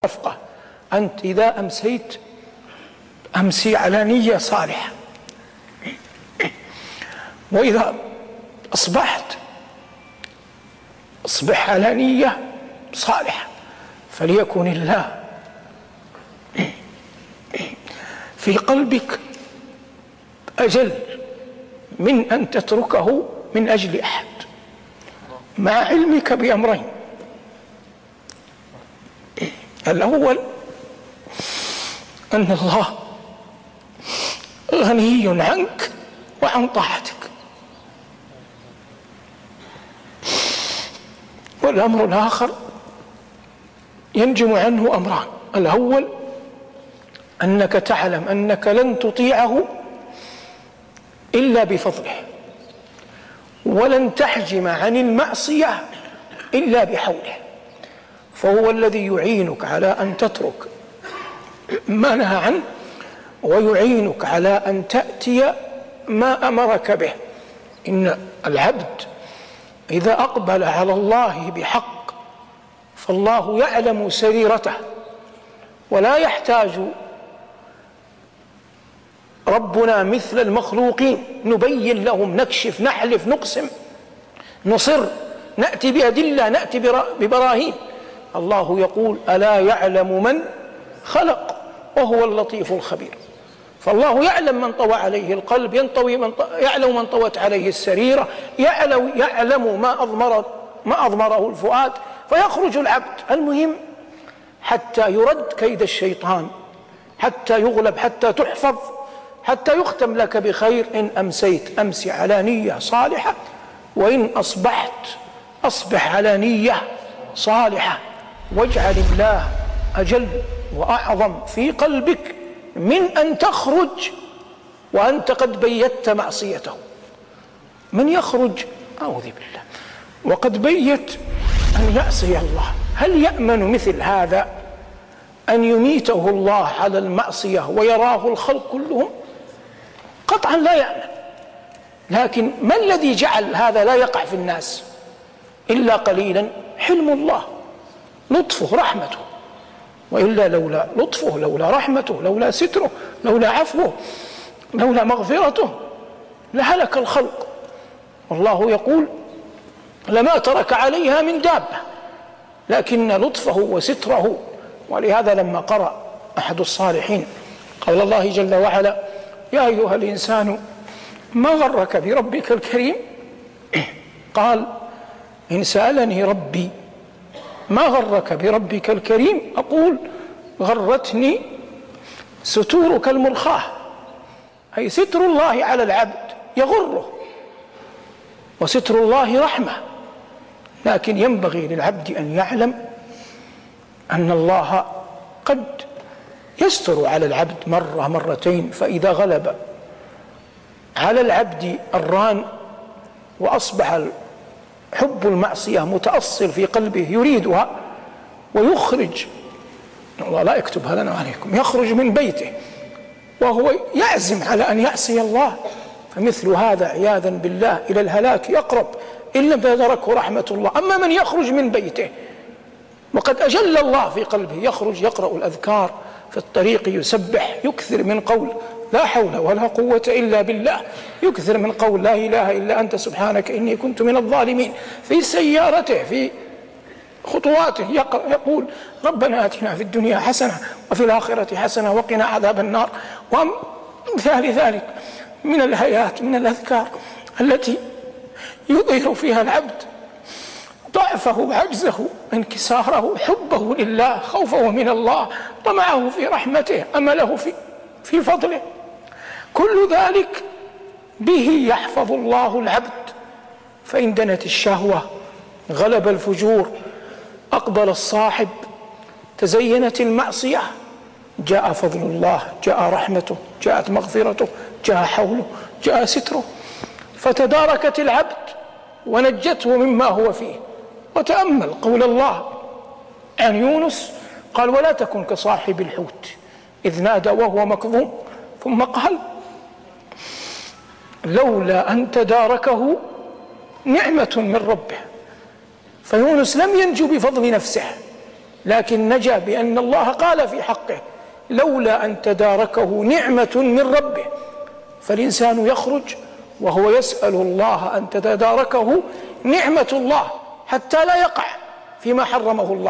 تفقه. أنت إذا أمسيت أمسي على نية صالحة، وإذا أصبحت أصبح على نية صالحة، فليكن الله في قلبك أجل من أن تتركه من أجل أحد، مع علمك بأمرين: الأول أن الله غني عنك وعن طاعتك، والأمر الآخر ينجم عنه أمران: الأول أنك تعلم أنك لن تطيعه إلا بفضله، ولن تحجم عن المعصية إلا بحوله، فهو الذي يعينك على أن تترك ما نهى عنه، ويعينك على أن تأتي ما أمرك به. إن العبد إذا أقبل على الله بحق فالله يعلم سريرته، ولا يحتاج ربنا مثل المخلوقين نبين لهم، نكشف، نحلف، نقسم، نصر، نأتي بأدلة، نأتي ببراهين. الله يقول: ألا يعلم من خلق وهو اللطيف الخبير. فالله يعلم من طوى عليه القلب، يعلم من طوت عليه السريرة، يعلم ما أضمره الفؤاد، فيخرج العبد. المهم حتى يرد كيد الشيطان، حتى يغلب، حتى تحفظ، حتى يختم لك بخير. إن أمسيت أمسي على نية صالحة، وإن أصبحت أصبح على نية صالحة، واجعل الله أجل وأعظم في قلبك من أن تخرج وأنت قد بيت معصيته. من يخرج أعوذ بالله وقد بيت أن يعصي الله، هل يأمن مثل هذا أن يميته الله على المعصية ويراه الخلق كلهم؟ قطعا لا يأمن. لكن ما الذي جعل هذا لا يقع في الناس إلا قليلا؟ حلم الله، لطفه، رحمته. وإلا لولا لطفه، لولا رحمته، لولا ستره، لولا عفوه، لولا مغفرته لهلك الخلق. والله يقول: لما ترك عليها من دابة، لكن لطفه وستره. ولهذا لما قرأ أحد الصالحين قول الله جل وعلا: يا أيها الإنسان ما غرك بربك الكريم، قال: إن سألني ربي ما غرك بربك الكريم أقول: غرتني ستورك المرخاة، أي ستر الله على العبد يغره، وستر الله رحمة. لكن ينبغي للعبد أن يعلم أن الله قد يستر على العبد مرة مرتين، فإذا غلب على العبد الران وأصبح حب المعصية متأصل في قلبه يريدها، ويخرج، الله لا يكتبها لنا وعليكم، يخرج من بيته وهو يعزم على أن يعصي الله، فمثل هذا عياذا بالله إلى الهلاك يقرب إن لم تدركه رحمة الله. أما من يخرج من بيته وقد أجل الله في قلبه، يخرج يقرأ الأذكار في الطريق، يسبح، يكثر من قول لا حول ولا قوة إلا بالله، يكثر من قول لا إله إلا أنت سبحانك إني كنت من الظالمين، في سيارته، في خطواته يقول: ربنا آتنا في الدنيا حسنة وفي الآخرة حسنة وقنا عذاب النار. ومثال ذلك من الآيات، من الأذكار التي يظهر فيها العبد ضعفه وعجزه، انكساره، حبه لله، خوفه من الله، طمعه في رحمته، أمله في فضله. كل ذلك به يحفظ الله العبد. فإن دنت الشهوة، غلب الفجور، أقبل الصاحب، تزينت المعصية، جاء فضل الله، جاء رحمته، جاءت مغفرته، جاء حوله، جاء ستره، فتداركت العبد ونجته مما هو فيه. وتأمل قول الله عن يونس، قال: ولا تكن كصاحب الحوت إذ نادى وهو مكظوم، ثم قال: لولا أن تداركه نعمة من ربه. فيونس لم ينجو بفضل نفسه، لكن نجا بأن الله قال في حقه لولا أن تداركه نعمة من ربه. فالإنسان يخرج وهو يسأل الله أن تتداركه نعمة الله حتى لا يقع فيما حرمه الله.